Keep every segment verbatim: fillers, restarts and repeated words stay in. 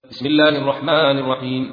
بسم الله الرحمن الرحيم.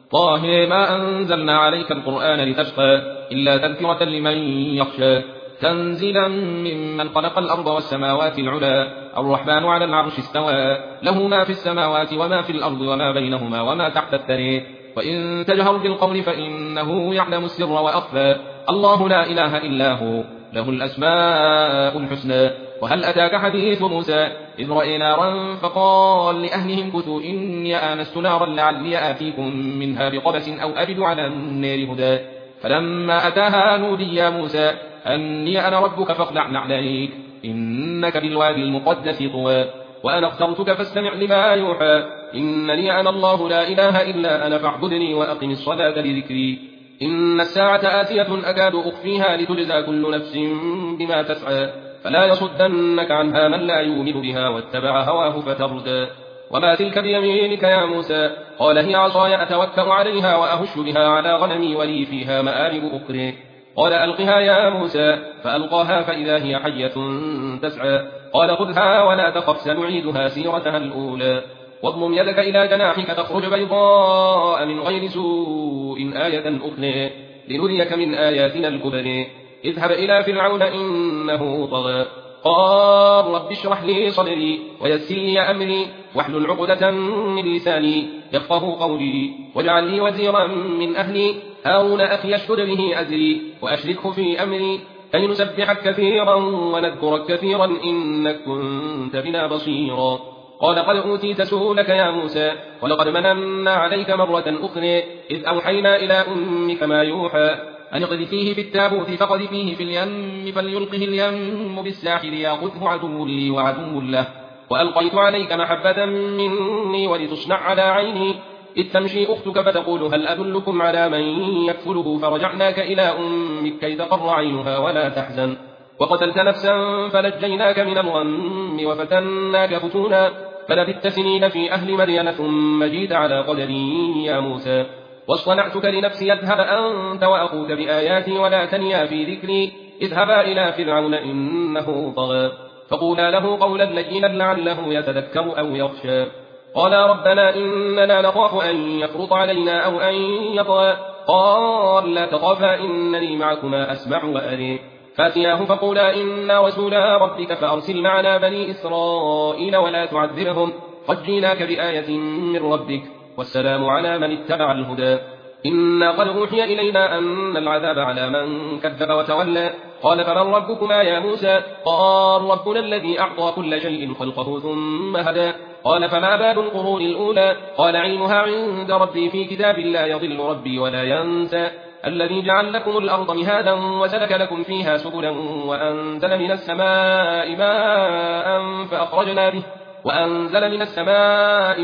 طه ما أنزلنا عليك القرآن لتشقى إلا تذكرة لمن يخشى تنزيلا ممن خلق الأرض والسماوات العلى الرحمن على العرش استوى له ما في السماوات وما في الأرض وما بينهما وما تحت الثرى وإن تجهر بالقول فإنه يعلم السر وأخفى الله لا إله إلا هو له الأسماء الحسنى. وهل أتاك حديث موسى إذ رأى نارا فقال لأهلهم كثوا إني آنست نارا لعلي آتيكم منها بقبس أو أجد على النار هدى فلما أتاها نودي يا موسى أني أنا ربك فاخلع نعليك إنك بالوادي المقدس طوى وأنا اخترتك فاستمع لما يوحى إنني أنا الله لا إله إلا أنا فاعبدني وأقم الصلاة لذكري إن الساعة آتية أكاد أخفيها لتجزى كل نفس بما تسعى فلا يصدنك عنها من لا يؤمن بها واتبع هواه فتردى. وما تلك بيمينك يا موسى قال هي عصاي أتوكأ عليها وأهش بها على غنمي ولي فيها مآرب أخرى قال ألقها يا موسى فألقاها فإذا هي حية تسعى قال خذها ولا تخف سنعيدها سيرتها الأولى واضمم يدك إلى جناحك تخرج بيضاء من غير سوء آية أخرى لنريك من آياتنا الكبرى اذهب إلى فرعون إنه طغى قال رب اشرح لي صدري ويسر لي أمري واحلل عقدة من لساني يفقهوا قولي واجعل لي وزيرا من أهلي هارون أخي اشدد به أزري وأشركه في أمري كي نسبحك كثيرا ونذكرك كثيرا إنك كنت بنا بصيرا قال قد أوتيت سؤلك يا موسى ولقد مننا عليك مرة أخرى إذ أوحينا إلى أمك ما يوحى أن اقذفيه في التابوت فقذفيه في اليم فليلقه اليم بالساحل يأخذه عدو لي وعدو له وألقيت عليك محبة مني ولتصنع على عيني إذ تمشي أختك فتقول هل أدلكم على من يكفله فرجعناك إلى أمك كي تقر عينها ولا تحزن وقتلت نفسا فنجيناك من الغم وفتناك فتونا فلبثت سنين في أهل مدين ثم جيت على قدري يا موسى واصطنعتك لنفسي اذهب أنت وأخوك بآياتي ولا تنيا في ذكري اذهبا إلى فرعون إنه طغى فقولا له قولا لينا لعله يتذكر أو يخشى قالا ربنا إننا نخاف أن يفرط علينا أو أن يطغى قال لا تخافا إنني معكما أسمع وأري فاتياه فقولا إنا رسولا ربك فأرسل معنا بني إسرائيل ولا تعذبهم قد جيناك بآية من ربك والسلام على من اتبع الهدى إنا قد أوحي إلينا أن العذاب على من كذب وتولى قال فمن ربكما يا موسى قال ربنا الذي أعطى كل شيء خلقه ثم هدى قال فما بال القرون الأولى قال علمها عند ربي في كتاب لا يضل ربي ولا ينسى الذي جعل لكم الأرض مهادا وسلك لكم فيها سبلا وأنزل من السماء ماء فأخرجنا به وأنزل من السماء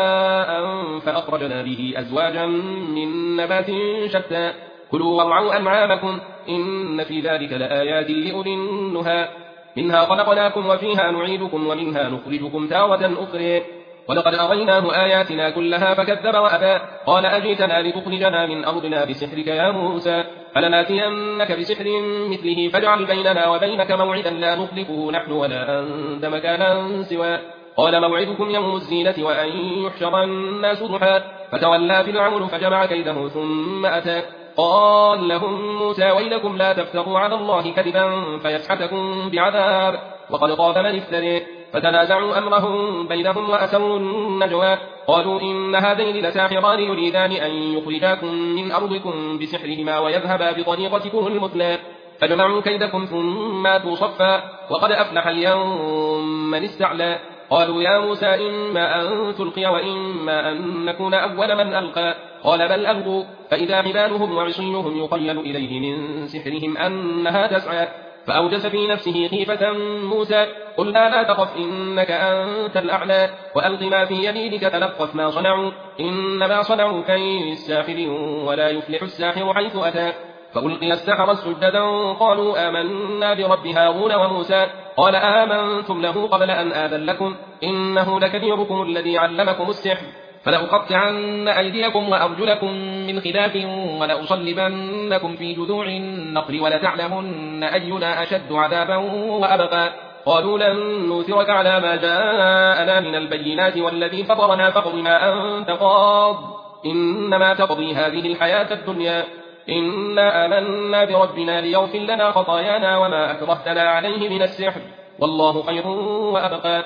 ماء فأخرجنا به أزواجا من نبات شتى كلوا وارعوا أنعامكم إن في ذلك لآيات لأولي النهى منها خلقناكم وفيها نعيدكم ومنها نخرجكم تارة أخرى ولقد أريناه آياتنا كلها فكذب وأبى قال أجئتنا لتخرجنا من أرضنا بسحرك يا موسى فلناتينك بسحر مثله فاجعل بيننا وبينك موعدا لا نخلفه نحن ولا أنت مكانا سوى قال موعدكم يوم الزينة وأن يحشر الناس ضحى فتولى فرعون فجمع كيده ثم أتى قال لهم موسى ويلكم لا تفتروا على الله كذبا فيسحتكم بعذاب وقد خاب من افتري فتنازعوا أمرهم بينهم وأسروا النجوى قالوا إن هذين لساحران يريدان أن يخرجاكم من أرضكم بسحرهما ويذهبا بطريقتكم المثلى فجمعوا كيدكم ثم آتوا صفا وقد أفلح اليوم من استعلى قالوا يا موسى إما أن تلقي وإما أن نكون أول من ألقى قال بل ألقوا فإذا حبالهم وعصيهم يخيل إليه من سحرهم أنها تسعى فأوجس في نفسه خيفة موسى قلنا لا تخف إنك أنت الأعلى وألق ما في يمينك تلقف ما صنعوا إنما صنعوا كيد ساحر ولا يفلح الساحر حيث أتى فألقي السحرة سجدا قالوا آمنا برب هارون وموسى قال آمنتم له قبل أن آذن لكم إنه لكبيركم الذي علمكم السحر فلأقطعن أيديكم وأرجلكم من خلاف ولأصلبنكم في جذوع النخل ولتعلمن أينا أشد عذابا وأبقى قالوا لن نؤثرك على ما جاءنا من البينات والذي فطرنا فاقض ما أنت قاض إنما تقضي هذه الحياة الدنيا إنا آمنا بربنا ليغفر لنا خطايانا وما أكرهتنا عليه من السحر والله خير وأبقى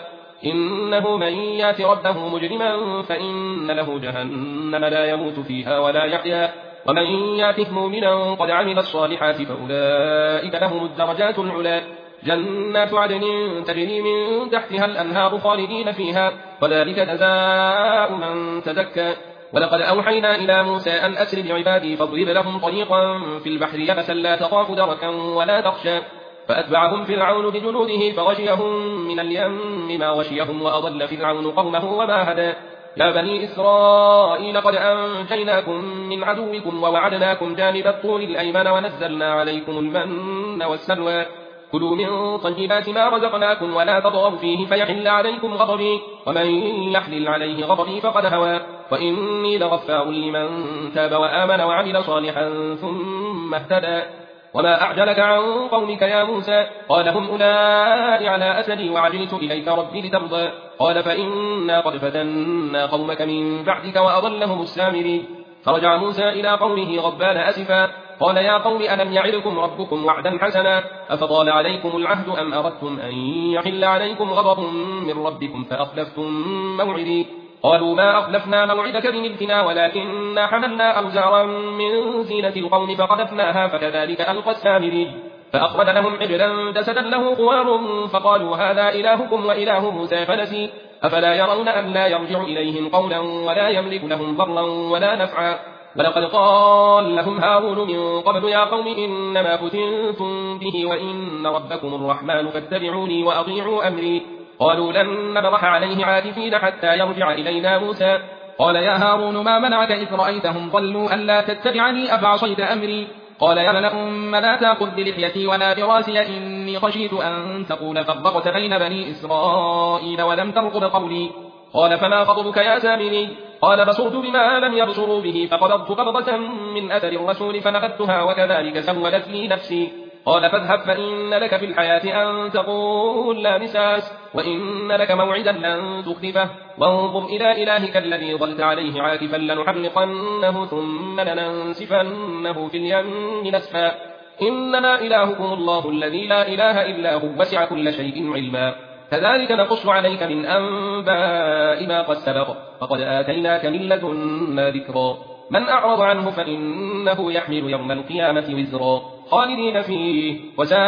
إنه من يات ربه مجرما فإن له جهنم لا يموت فيها ولا يحيا ومن ياته مؤمنا قد عمل الصالحات فأولئك لهم الدرجات العلى جنات عدن تجري من تحتها الأنهار خالدين فيها وذلك جزاء من تزكى ولقد أوحينا إلى موسى أن أسر بعبادي فاضرب لهم طريقا في البحر يبسا لا تخاف دركا ولا تخشى فأتبعهم فرعون بجنوده فغشيهم من اليم ما غشيهم وأضل فرعون قومه وما هدى يا بني إسرائيل قد أنجيناكم من عدوكم ووعدناكم جانب الطور الأيمن ونزلنا عليكم المن والسلوى كلوا من طيبات ما رزقناكم ولا تطغوا فيه فيحل عليكم غضبي ومن يحلل عليه غضبي فقد هوى وإني لغفار لمن تاب وآمن وعمل صالحا ثم اهتدى وما أعجلك عن قومك يا موسى قال هم أولئك على أسدي وعجلت إليك ربي لترضى قال فإنا قد فتنا قومك من بعدك وأضلهم السامري فرجع موسى إلى قومه غضبان أسفا قال يا قوم ألم يعدكم ربكم وعدا حسنا أفطال عليكم العهد أم أردتم أن يحل عليكم غضب من ربكم فأخلفتم موعدي قالوا ما أخلفنا موعدك بملكنا ولكننا حملنا أوزارا من زينة القوم فقذفناها فكذلك ألقى السامري فأخرج لهم عجلا جسدا له خوار فقالوا هذا إلهكم وإله موسى فنسي أفلا يرون أن لا يرجع إليهم قولا ولا يملك لهم ضرا ولا نفعا ولقد قال لهم هارون من قبل يا قوم إنما فتنتم به وإن ربكم الرحمن فاتبعوني وأطيعوا أمري قالوا لن نبرح عليه عاكفين حتى يرجع إلينا موسى قال يا هارون ما منعك إذ رأيتهم ضلوا ألا تتبعني أفعصيت أمري قال يا ابن أم لا تأخذ بلحيتي ولا براسي إني خشيت أن تقول فرقت بين بني إسرائيل ولم ترقب قولي قال فما خطبك يا سامري قال بصرت بما لم يبصروا به فقبضت قبضة من أثر الرسول فنبذتها وكذلك سولت لي نفسي قال فاذهب فإن لك في الحياة أن تقول لا مساس وإن لك موعدا لن تخلفه وانظر إلى إلهك الذي ظلت عليه عاكفا لنحرقنه ثم لننسفنه في اليم نسفا إنما إلهكم الله الذي لا إله إلا هو وسع كل شيء علما كذلك نقص عليك من أنباء ما قد سبق فقد آتيناك من لدنا ذكرا من أعرض عنه فإنه يحمل يوم القيامة وزرا خالدين فيه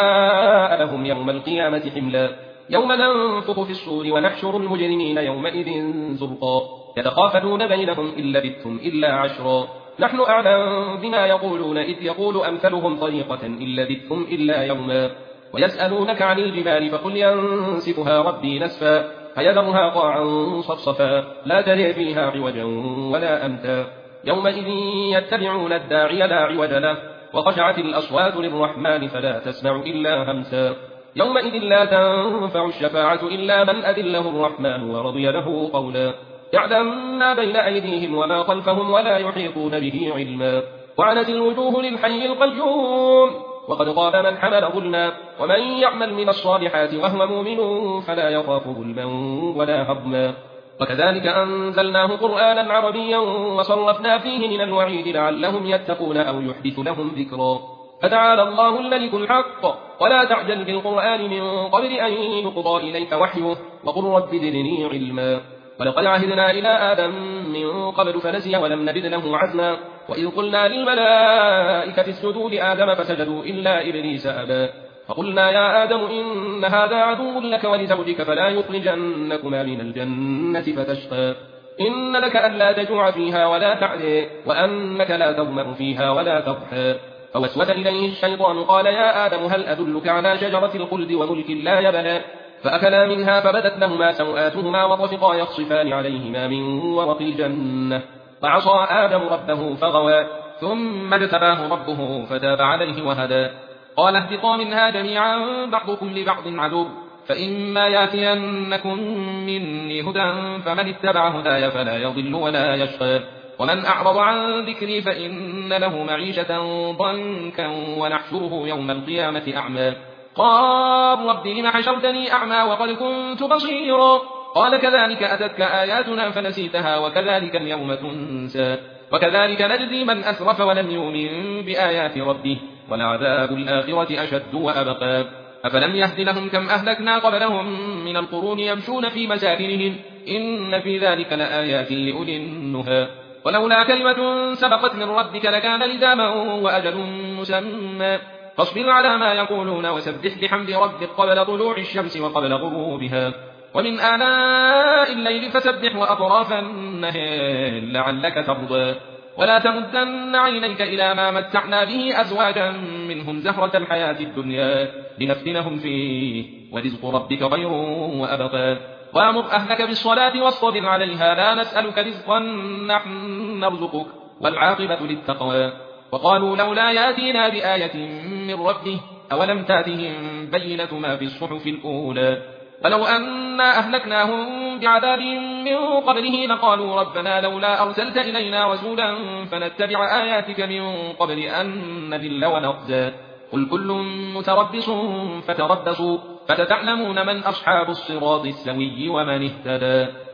وساء لهم يوم القيامة حملا يوم ننفخ في الصور ونحشر المجرمين يومئذ زرقا يتخافتون بينهم إن لبثتم إلا عشرا نحن أعلم بما يقولون إذ يقول أمثلهم طريقة إن لبثتم إلا يوما ويسألونك عن الجبال فقل ينسفها ربي نسفا فيذرها قاعا صفصفا لا ترى فيها عوجا ولا أمتا يومئذ يتبعون الداعي لا عوج له وخشعت الأصوات للرحمن فلا تسمع إلا همسا يومئذ لا تنفع الشفاعة إلا من أذن له الرحمن ورضي له قولا يعلم ما بين أيديهم وما خلفهم ولا يحيطون به علما وعنت الوجوه للحي القيوم وقد خاب من حمل ظلما ومن يعمل من الصالحات وهو مؤمن فلا يخاف ظلما ولا هضما وكذلك أنزلناه قرآنا عربيا وصرفنا فيه من الوعيد لعلهم يتقون أو يحدث لهم ذكرا فتعالى الله الملك الحق ولا تعجل بالقرآن من قبل أن يقضى إليك وحيه وقل رب زدني علما ولقد عهدنا إلى آدم من قبل فنسي ولم نجد له عزما وإذ قلنا للملائكة اسجدوا لآدم فسجدوا إلا إبليس أبى فقلنا يا آدم إن هذا عدو لك ولزوجك فلا يخرجنكما من الجنة فتشقى إن لك ألا تجوع فيها ولا تعدي وأنك لا تظمأ فيها ولا تضحى فوسوس إليه الشيطان قال يا آدم هل أدلك على شجرة الخلد وملك لا يبلى فأكلا منها فبدت لهما سوآتهما وطفقا يخصفان عليهما من ورق الجنة فعصى آدم ربه فغوى ثم اجتباه ربه فتاب عليه وهدى قال اهبطا منها جميعا بعضكم لبعض عدو فإما ياتينكم مني هدى فمن اتبع هداي فلا يضل ولا يشقى ومن أعرض عن ذكري فإن له معيشة ضنكا ونحشره يوم القيامة أعمى قال رب لم حشرتني أعمى وقد كنت بصيرا قال كذلك أتتك آياتنا فنسيتها وكذلك اليوم تنسى وكذلك نجزي من أسرف ولم يؤمن بآيات ربه ولعذاب الآخرة أشد وأبقى أفلم يهد لهم كم أهلكنا قبلهم من القرون يمشون في مساكنهم إن في ذلك لآيات لأولي النهى ولولا كلمة سبقت من ربك لكان لزاما وأجل مسمى فاصبر على ما يقولون وسبح بحمد ربك قبل طلوع الشمس وقبل غروبها ومن آناء الليل فسبح وأطراف النهار لعلك ترضى ولا تمدن عينيك إلى ما متعنا به أزواجا منهم زهرة الحياة الدنيا لنفتنهم فيه ورزق ربك خير وأبقى وأمر أهلك بالصلاة واصطبر عليها لا نسألك رزقا نحن نرزقك والعاقبة للتقوى وقالوا لولا يأتينا بآية من ربه أولم تأتهم بينة ما في الصحف الأولى ولو أنا أهلكناهم بعذاب من قبله لقالوا ربنا لولا أرسلت إلينا رسولا فنتبع آياتك من قبل أن نذل ونخزى قل كل متربص فتربصوا فتتعلمون من أصحاب الصراط السوي ومن اهتدى